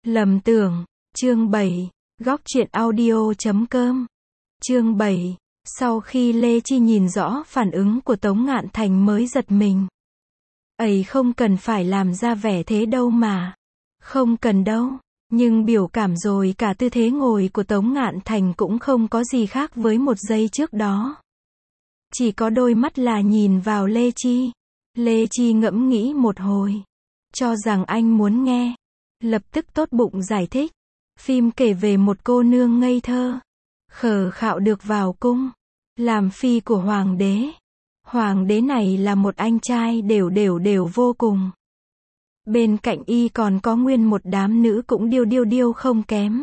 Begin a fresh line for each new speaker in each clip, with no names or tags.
Lầm tưởng, chương 7, góc truyện audio.com. Chương 7, sau khi Lê Chi nhìn rõ phản ứng của Tống Ngạn Thành mới giật mình. Ấy không cần phải làm ra vẻ thế đâu mà. Không cần đâu. Nhưng biểu cảm rồi cả tư thế ngồi của Tống Ngạn Thành cũng không có gì khác với một giây trước đó. Chỉ có đôi mắt là nhìn vào Lê Chi. Lê Chi ngẫm nghĩ một hồi. Cho rằng anh muốn nghe. Lập tức tốt bụng giải thích. Phim kể về một cô nương ngây thơ. Khờ khạo được vào cung. Làm phi của hoàng đế. Hoàng đế này là một anh trai đều vô cùng. Bên cạnh y còn có nguyên một đám nữ cũng điêu không kém.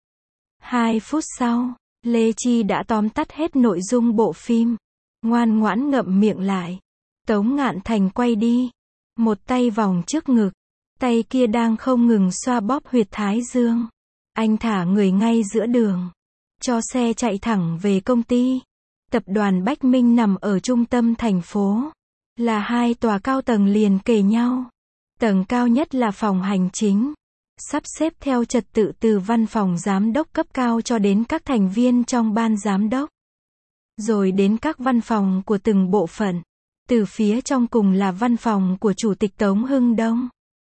2 phút sau, Lê Chi đã tóm tắt hết nội dung bộ phim. Ngoan ngoãn ngậm miệng lại. Tống Ngạn Thành quay đi. Một tay vòng trước ngực. Tay kia đang không ngừng xoa bóp huyệt thái dương. Anh thả người ngay giữa đường. Cho xe chạy thẳng về công ty. Tập đoàn Bách Minh nằm ở trung tâm thành phố. Là 2 tòa cao tầng liền kề nhau. Tầng cao nhất là phòng hành chính. Sắp xếp theo trật tự từ văn phòng giám đốc cấp cao cho đến các thành viên trong ban giám đốc. Rồi đến các văn phòng của từng bộ phận. Từ phía trong cùng là văn phòng của Chủ tịch Tống Hưng Đông.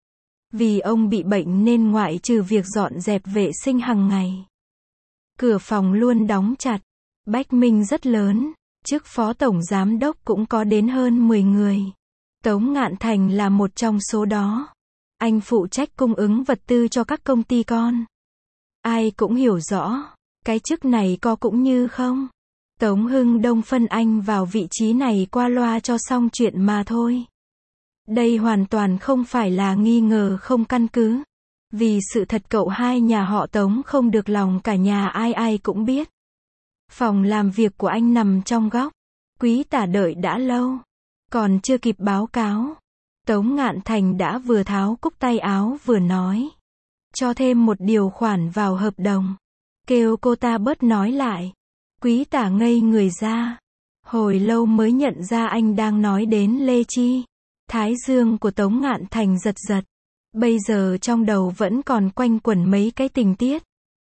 Vì ông bị bệnh nên ngoại trừ việc dọn dẹp vệ sinh hàng ngày. Cửa phòng luôn đóng chặt. Bách Minh rất lớn. Chức phó tổng giám đốc cũng có đến hơn 10 người. Tống Ngạn Thành là một trong số đó. Anh phụ trách cung ứng vật tư cho các công ty con. Ai cũng hiểu rõ. Cái chức này có cũng như không. Tống Hưng Đông phân anh vào vị trí này qua loa cho xong chuyện mà thôi. Đây hoàn toàn không phải là nghi ngờ không căn cứ. Vì sự thật cậu hai nhà họ Tống không được lòng cả nhà ai cũng biết. Phòng làm việc của anh nằm trong góc. Quý tả đợi đã lâu. Còn chưa kịp báo cáo. Tống Ngạn Thành đã vừa tháo cúc tay áo vừa nói. Cho thêm một điều khoản vào hợp đồng. Kêu cô ta bớt nói lại. Quý tả ngây người ra. Hồi lâu mới nhận ra anh đang nói đến Lê Chi. Thái dương của Tống Ngạn Thành giật giật. Bây giờ trong đầu vẫn còn quanh quẩn mấy cái tình tiết.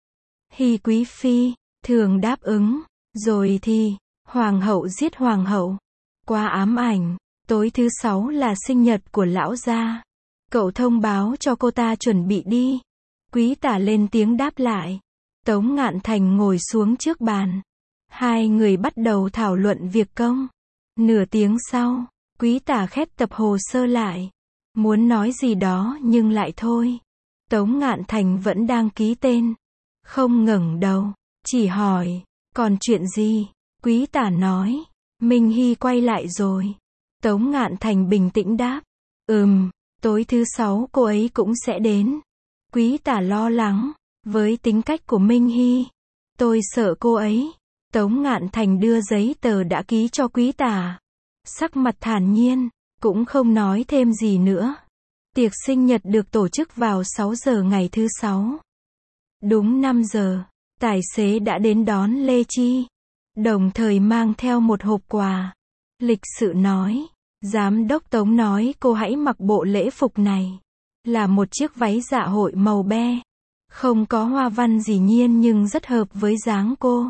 Hy quý phi, thường đáp ứng. Rồi thì, hoàng hậu giết hoàng hậu. Quá ám ảnh. Tối thứ 6 là sinh nhật của lão gia. Cậu thông báo cho cô ta chuẩn bị đi. Quý tả lên tiếng đáp lại. Tống Ngạn Thành ngồi xuống trước bàn. 2 người bắt đầu thảo luận việc công. Nửa tiếng sau, quý tả khép tập hồ sơ lại. Muốn nói gì đó nhưng lại thôi. Tống Ngạn Thành vẫn đang ký tên. Không ngẩng đầu, chỉ hỏi, còn chuyện gì? Quý tả nói, Minh Hy quay lại rồi. Tống Ngạn Thành bình tĩnh đáp, tối thứ 6 cô ấy cũng sẽ đến. Quý tả lo lắng, với tính cách của Minh Hy, tôi sợ cô ấy. Tống Ngạn Thành đưa giấy tờ đã ký cho quý tả. Sắc mặt thản nhiên, cũng không nói thêm gì nữa. Tiệc sinh nhật được tổ chức vào 6 giờ ngày thứ 6. Đúng 5 giờ, tài xế đã đến đón Lê Chi. Đồng thời mang theo một hộp quà. Lịch sự nói, giám đốc Tống nói cô hãy mặc bộ lễ phục này. Là một chiếc váy dạ hội màu be. Không có hoa văn gì nhiên nhưng rất hợp với dáng cô.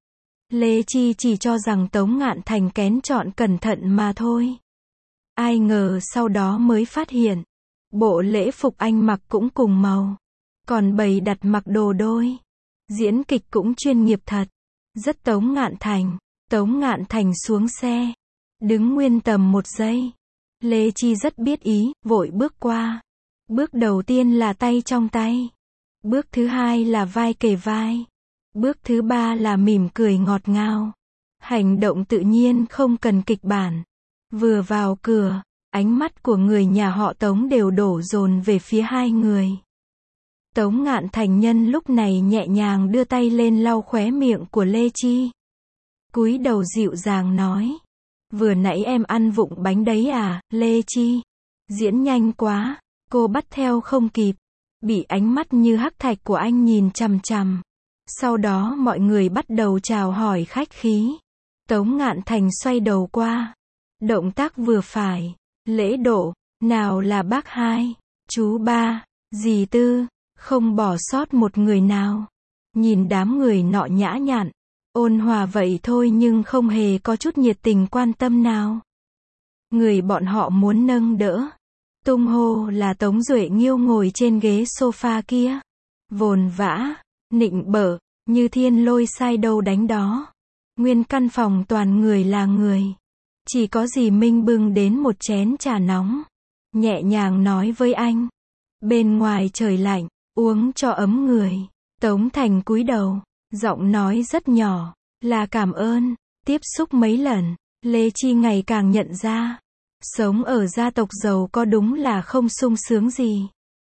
Lê Chi chỉ cho rằng Tống Ngạn Thành kén chọn cẩn thận mà thôi. Ai ngờ sau đó mới phát hiện. Bộ lễ phục anh mặc cũng cùng màu. Còn bày đặt mặc đồ đôi. Diễn kịch cũng chuyên nghiệp thật. Rất Tống Ngạn Thành. Tống Ngạn Thành xuống xe. Đứng nguyên tầm 1 giây. Lê Chi rất biết ý, vội bước qua. Bước đầu tiên là tay trong tay. Bước thứ 2 là vai kề vai. Bước thứ 3 là mỉm cười ngọt ngào. Hành động tự nhiên không cần kịch bản. Vừa vào cửa, ánh mắt của người nhà họ Tống đều đổ dồn về phía 2 người. Tống Ngạn Thành nhân lúc này nhẹ nhàng đưa tay lên lau khóe miệng của Lê Chi. Cúi đầu dịu dàng nói. Vừa nãy em ăn vụng bánh đấy à, Lê Chi? Diễn nhanh quá, cô bắt theo không kịp. Bị ánh mắt như hắc thạch của anh nhìn chằm chằm. Sau đó mọi người bắt đầu chào hỏi khách khí. Tống Ngạn Thành xoay đầu qua. Động tác vừa phải. Lễ độ. Nào là bác 2, chú 3, dì 4, không bỏ sót một người nào. Nhìn đám người nọ nhã nhặn, ôn hòa vậy thôi nhưng không hề có chút nhiệt tình quan tâm nào. Người bọn họ muốn nâng đỡ, tung hô là Tống Duệ Nghiêu ngồi trên ghế sofa kia. Vồn vã, nịnh bợ, như thiên lôi sai đâu đánh đó. Nguyên căn phòng toàn người là người. Chỉ có dì Minh bưng đến một chén trà nóng. Nhẹ nhàng nói với anh. Bên ngoài trời lạnh, uống cho ấm người. Tống Thành cúi đầu, giọng nói rất nhỏ, là cảm ơn. Tiếp xúc mấy lần, Lê Chi ngày càng nhận ra. Sống ở gia tộc giàu có đúng là không sung sướng gì.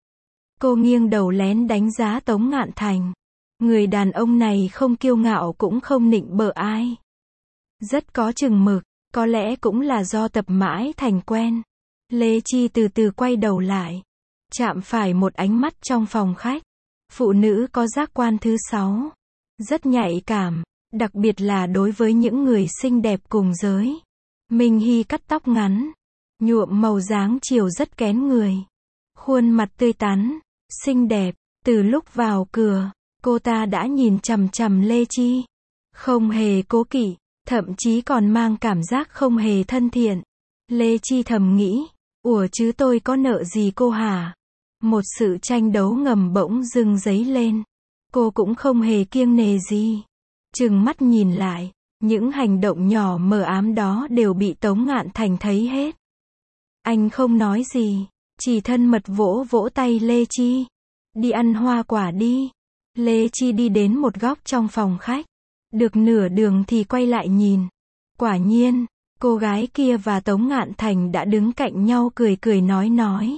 Cô nghiêng đầu lén đánh giá Tống Ngạn Thành. Người đàn ông này không kiêu ngạo cũng không nịnh bợ ai. Rất có chừng mực, có lẽ cũng là do tập mãi thành quen. Lê Chi từ từ quay đầu lại, chạm phải một ánh mắt trong phòng khách. Phụ nữ có giác quan thứ 6, rất nhạy cảm, đặc biệt là đối với những người xinh đẹp cùng giới. Minh Hy cắt tóc ngắn, nhuộm màu dáng chiều rất kén người. Khuôn mặt tươi tắn, xinh đẹp, từ lúc vào cửa, cô ta đã nhìn chằm chằm Lê Chi. Không hề cố kỵ, thậm chí còn mang cảm giác không hề thân thiện. Lê Chi thầm nghĩ, ủa chứ tôi có nợ gì cô hả? Một sự tranh đấu ngầm bỗng dưng dấy lên. Cô cũng không hề kiêng nề gì. Trừng mắt nhìn lại, những hành động nhỏ mờ ám đó đều bị Tống Ngạn Thành thấy hết. Anh không nói gì, chỉ thân mật vỗ vỗ tay Lê Chi. Đi ăn hoa quả đi. Lê Chi đi đến một góc trong phòng khách. Được nửa đường thì quay lại nhìn. Quả nhiên, cô gái kia và Tống Ngạn Thành đã đứng cạnh nhau cười cười nói.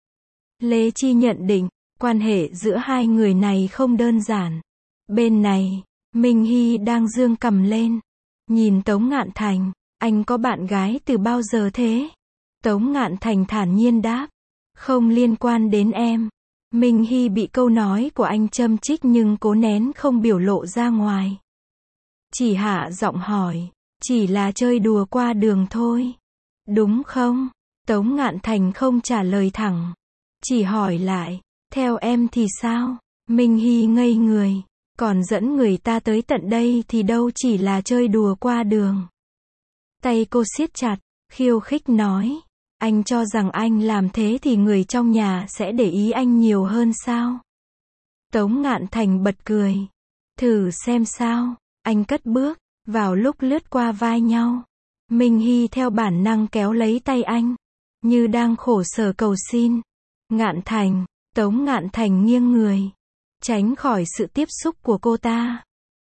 Lê Chi nhận định, quan hệ giữa hai người này không đơn giản. Bên này, Minh Hy đang giương cằm lên. Nhìn Tống Ngạn Thành, anh có bạn gái từ bao giờ thế? Tống Ngạn Thành thản nhiên đáp, không liên quan đến em. Minh Hy bị câu nói của anh châm chích nhưng cố nén không biểu lộ ra ngoài. Chỉ hạ giọng hỏi, chỉ là chơi đùa qua đường thôi. Đúng không? Tống Ngạn Thành không trả lời thẳng. Chỉ hỏi lại, theo em thì sao? Minh Hy ngây người, còn dẫn người ta tới tận đây thì đâu chỉ là chơi đùa qua đường. Tay cô siết chặt, khiêu khích nói, anh cho rằng anh làm thế thì người trong nhà sẽ để ý anh nhiều hơn sao? Tống Ngạn Thành bật cười. Thử xem sao, anh cất bước, vào lúc lướt qua vai nhau. Minh Hy theo bản năng kéo lấy tay anh, như đang khổ sở cầu xin. Ngạn Thành, Tống Ngạn Thành nghiêng người, tránh khỏi sự tiếp xúc của cô ta.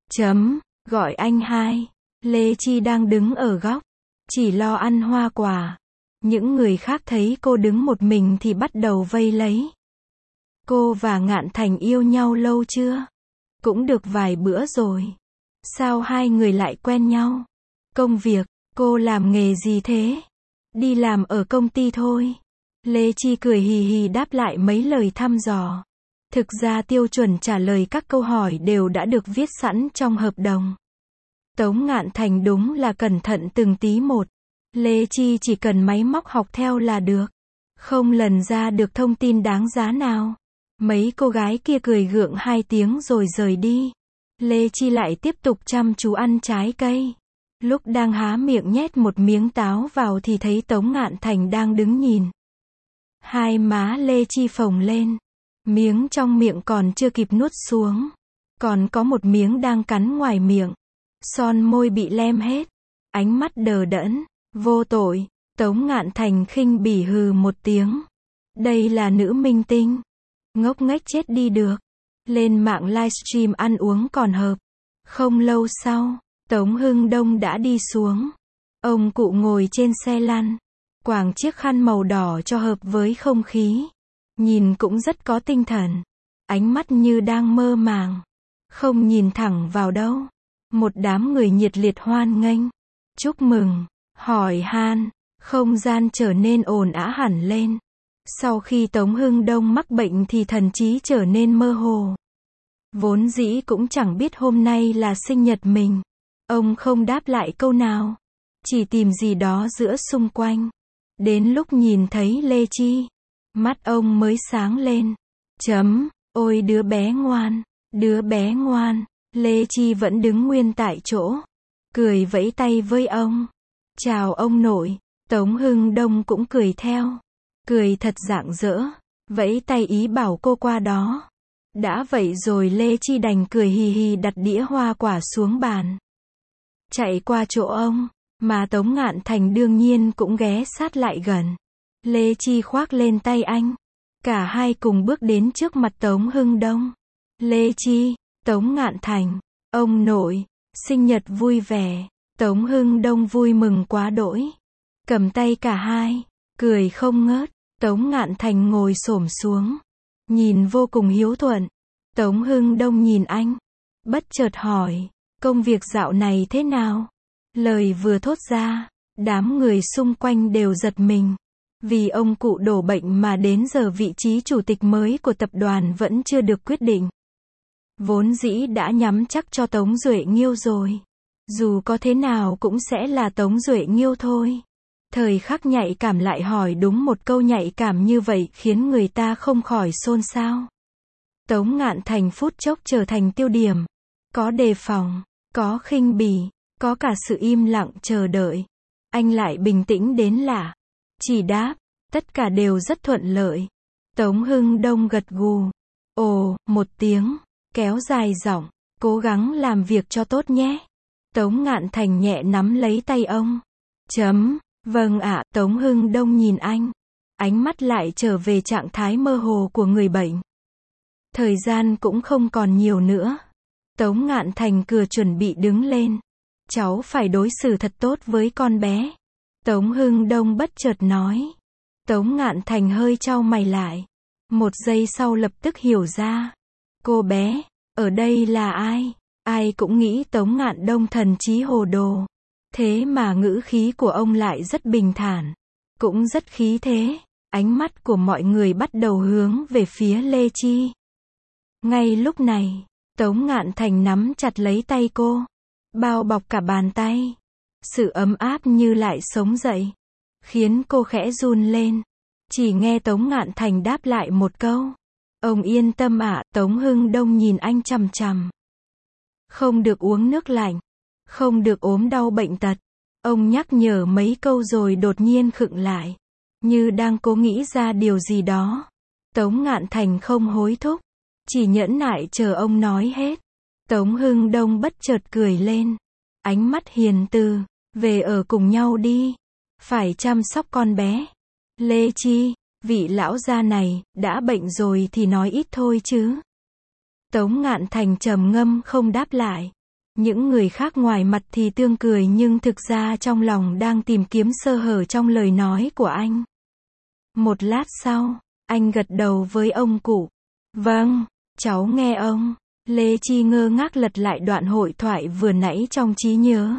Gọi anh hai. Lê Chi đang đứng ở góc, chỉ lo ăn hoa quả. Những người khác thấy cô đứng một mình thì bắt đầu vây lấy. Cô và Ngạn Thành yêu nhau lâu chưa? Cũng được vài bữa rồi. Sao hai người lại quen nhau? Công việc, cô làm nghề gì thế? Đi làm ở công ty thôi. Lê Chi cười hì hì đáp lại mấy lời thăm dò. Thực ra tiêu chuẩn trả lời các câu hỏi đều đã được viết sẵn trong hợp đồng. Tống Ngạn Thành đúng là cẩn thận từng tí một. Lê Chi chỉ cần máy móc học theo là được. Không lần ra được thông tin đáng giá nào. Mấy cô gái kia cười gượng 2 tiếng rồi rời đi. Lê Chi lại tiếp tục chăm chú ăn trái cây. Lúc đang há miệng nhét một miếng táo vào thì thấy Tống Ngạn Thành đang đứng nhìn. Hai má Lê Chi phồng lên. Miếng trong miệng còn chưa kịp nuốt xuống. Còn có một miếng đang cắn ngoài miệng. Son môi bị lem hết. Ánh mắt đờ đẫn. Vô tội. Tống Ngạn Thành khinh bỉ hừ một tiếng. Đây là nữ minh tinh. Ngốc nghếch chết đi được. Lên mạng livestream ăn uống còn hợp. Không lâu sau, Tống Hưng Đông đã đi xuống. Ông cụ ngồi trên xe lăn, quàng chiếc khăn màu đỏ cho hợp với không khí. Nhìn cũng rất có tinh thần. Ánh mắt như đang mơ màng. Không nhìn thẳng vào đâu. Một đám người nhiệt liệt hoan nghênh. Chúc mừng, hỏi han, không gian trở nên ồn ào hẳn lên. Sau khi Tống Hưng Đông mắc bệnh thì thần trí trở nên mơ hồ. Vốn dĩ cũng chẳng biết hôm nay là sinh nhật mình. Ông không đáp lại câu nào. Chỉ tìm gì đó giữa xung quanh. Đến lúc nhìn thấy Lê Chi, mắt ông mới sáng lên. Ôi đứa bé ngoan, Lê Chi vẫn đứng nguyên tại chỗ, cười vẫy tay với ông. Chào ông nội, Tống Hưng Đông cũng cười theo, cười thật rạng rỡ, vẫy tay ý bảo cô qua đó. Đã vậy rồi Lê Chi đành cười hì hì đặt đĩa hoa quả xuống bàn. Chạy qua chỗ ông, mà Tống Ngạn Thành đương nhiên cũng ghé sát lại gần. Lê Chi khoác lên tay anh. Cả hai cùng bước đến trước mặt Tống Hưng Đông. Lê Chi, Tống Ngạn Thành, ông nội, sinh nhật vui vẻ. Tống Hưng Đông vui mừng quá đỗi. Cầm tay cả hai, cười không ngớt. Tống Ngạn Thành ngồi xổm xuống, nhìn vô cùng hiếu thuận. Tống Hưng Đông nhìn anh, bất chợt hỏi, công việc dạo này thế nào? Lời vừa thốt ra, đám người xung quanh đều giật mình. Vì ông cụ đổ bệnh mà đến giờ vị trí chủ tịch mới của tập đoàn vẫn chưa được quyết định. Vốn dĩ đã nhắm chắc cho Tống Duệ Nghiêu rồi. Dù có thế nào cũng sẽ là Tống Duệ Nghiêu thôi. Thời khắc nhạy cảm lại hỏi đúng một câu nhạy cảm như vậy khiến người ta không khỏi xôn xao. Tống Ngạn Thành phút chốc trở thành tiêu điểm. Có đề phòng, có khinh bỉ, có cả sự im lặng chờ đợi. Anh lại bình tĩnh đến lạ. Chỉ đáp, tất cả đều rất thuận lợi. Tống Hưng Đông gật gù. Ồ, một tiếng, kéo dài giọng, cố gắng làm việc cho tốt nhé. Tống Ngạn Thành nhẹ nắm lấy tay ông. Vâng ạ, Tống Hưng Đông nhìn anh. Ánh mắt lại trở về trạng thái mơ hồ của người bệnh. Thời gian cũng không còn nhiều nữa. Tống Ngạn Thành vừa chuẩn bị đứng lên. Cháu phải đối xử thật tốt với con bé. Tống Hưng Đông bất chợt nói. Tống Ngạn Thành hơi chau mày lại. Một giây sau lập tức hiểu ra. Cô bé, ở đây là ai? Ai cũng nghĩ Tống Ngạn Đông thần trí hồ đồ. Thế mà ngữ khí của ông lại rất bình thản. Cũng rất khí thế. Ánh mắt của mọi người bắt đầu hướng về phía Lê Chi. Ngay lúc này, Tống Ngạn Thành nắm chặt lấy tay cô. Bao bọc cả bàn tay. Sự ấm áp như lại sống dậy. Khiến cô khẽ run lên. Chỉ nghe Tống Ngạn Thành đáp lại một câu. Ông yên tâm ạ. Tống Hưng Đông nhìn anh chằm chằm. Không được uống nước lạnh. Không được ốm đau bệnh tật. Ông nhắc nhở mấy câu rồi đột nhiên khựng lại. Như đang cố nghĩ ra điều gì đó. Tống Ngạn Thành không hối thúc. Chỉ nhẫn nại chờ ông nói hết. Tống Hưng Đông bất chợt cười lên. Ánh mắt hiền từ. Về ở cùng nhau đi. Phải chăm sóc con bé. Lê Chi, vị lão gia này, đã bệnh rồi thì nói ít thôi chứ. Tống Ngạn Thành trầm ngâm không đáp lại. Những người khác ngoài mặt thì tươi cười nhưng thực ra trong lòng đang tìm kiếm sơ hở trong lời nói của anh. Một lát sau, anh gật đầu với ông cụ. Vâng, cháu nghe ông. Lê Chi ngơ ngác lật lại đoạn hội thoại vừa nãy trong trí nhớ.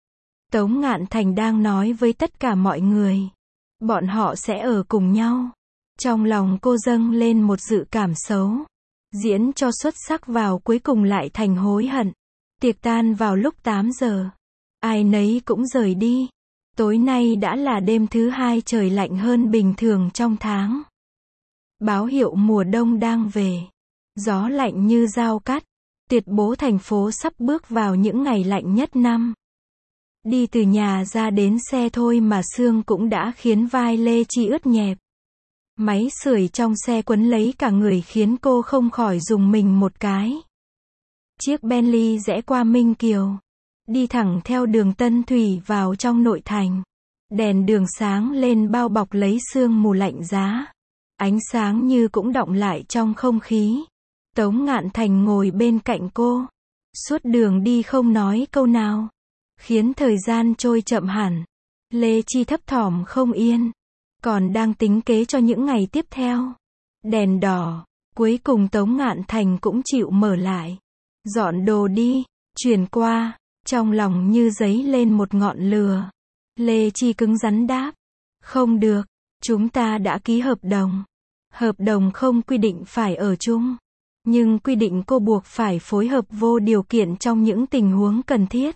Tống Ngạn Thành đang nói với tất cả mọi người. Bọn họ sẽ ở cùng nhau. Trong lòng cô dâng lên một dự cảm xấu. Diễn cho xuất sắc vào cuối cùng lại thành hối hận. Tiệc tan vào lúc 8 giờ. Ai nấy cũng rời đi. Tối nay đã là đêm thứ 2 trời lạnh hơn bình thường trong tháng. Báo hiệu mùa đông đang về. Gió lạnh như dao cắt. Tuyệt bố thành phố sắp bước vào những ngày lạnh nhất năm. Đi từ nhà ra đến xe thôi mà sương cũng đã khiến vai Lê Chi ướt nhẹp. Máy sưởi trong xe quấn lấy cả người khiến cô không khỏi rùng mình một cái. Chiếc Bentley rẽ qua Minh Kiều. Đi thẳng theo đường Tân Thủy vào trong nội thành. Đèn đường sáng lên bao bọc lấy sương mù lạnh giá. Ánh sáng như cũng đọng lại trong không khí. Tống Ngạn Thành ngồi bên cạnh cô. Suốt đường đi không nói câu nào. Khiến thời gian trôi chậm hẳn. Lê Chi thấp thỏm không yên. Còn đang tính kế cho những ngày tiếp theo. Đèn đỏ. Cuối cùng Tống Ngạn Thành cũng chịu mở lại. Dọn đồ đi. Chuyển qua. Trong lòng như dấy lên một ngọn lửa. Lê Chi cứng rắn đáp. Không được. Chúng ta đã ký hợp đồng. Hợp đồng không quy định phải ở chung. Nhưng quy định cô buộc phải phối hợp vô điều kiện trong những tình huống cần thiết.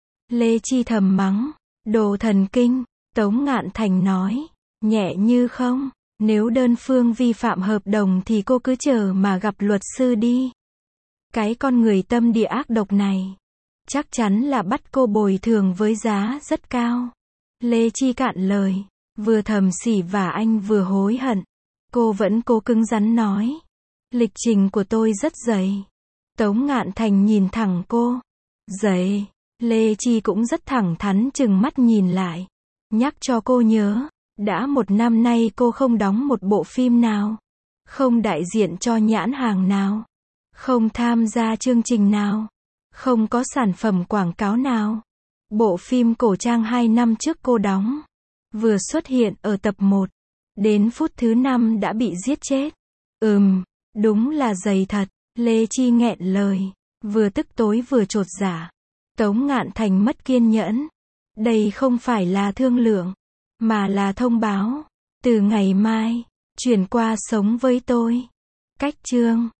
Lê Chi thầm mắng. Đồ thần kinh. Tống Ngạn Thành nói. Nhẹ như không. Nếu đơn phương vi phạm hợp đồng thì cô cứ chờ mà gặp luật sư đi. Cái con người tâm địa ác độc này, chắc chắn là bắt cô bồi thường với giá rất cao. Lê Chi cạn lời, vừa thầm xỉ vả anh vừa hối hận. Cô vẫn cố cứng rắn nói. Lịch trình của tôi rất dày. Tống Ngạn Thành nhìn thẳng cô. Dày. Lê Chi cũng rất thẳng thắn chừng mắt nhìn lại. Nhắc cho cô nhớ, đã 1 năm nay cô không đóng một bộ phim nào. Không đại diện cho nhãn hàng nào. Không tham gia chương trình nào. Không có sản phẩm quảng cáo nào. Bộ phim cổ trang 2 năm trước cô đóng. Vừa xuất hiện ở tập 1. Đến phút thứ 5 đã bị giết chết. Đúng là dày thật. Lê Chi nghẹn lời. Vừa tức tối vừa chột dạ. Tống Ngạn Thành mất kiên nhẫn. Đây không phải là thương lượng, mà là thông báo. Từ ngày mai, chuyển qua sống với tôi. Cách chương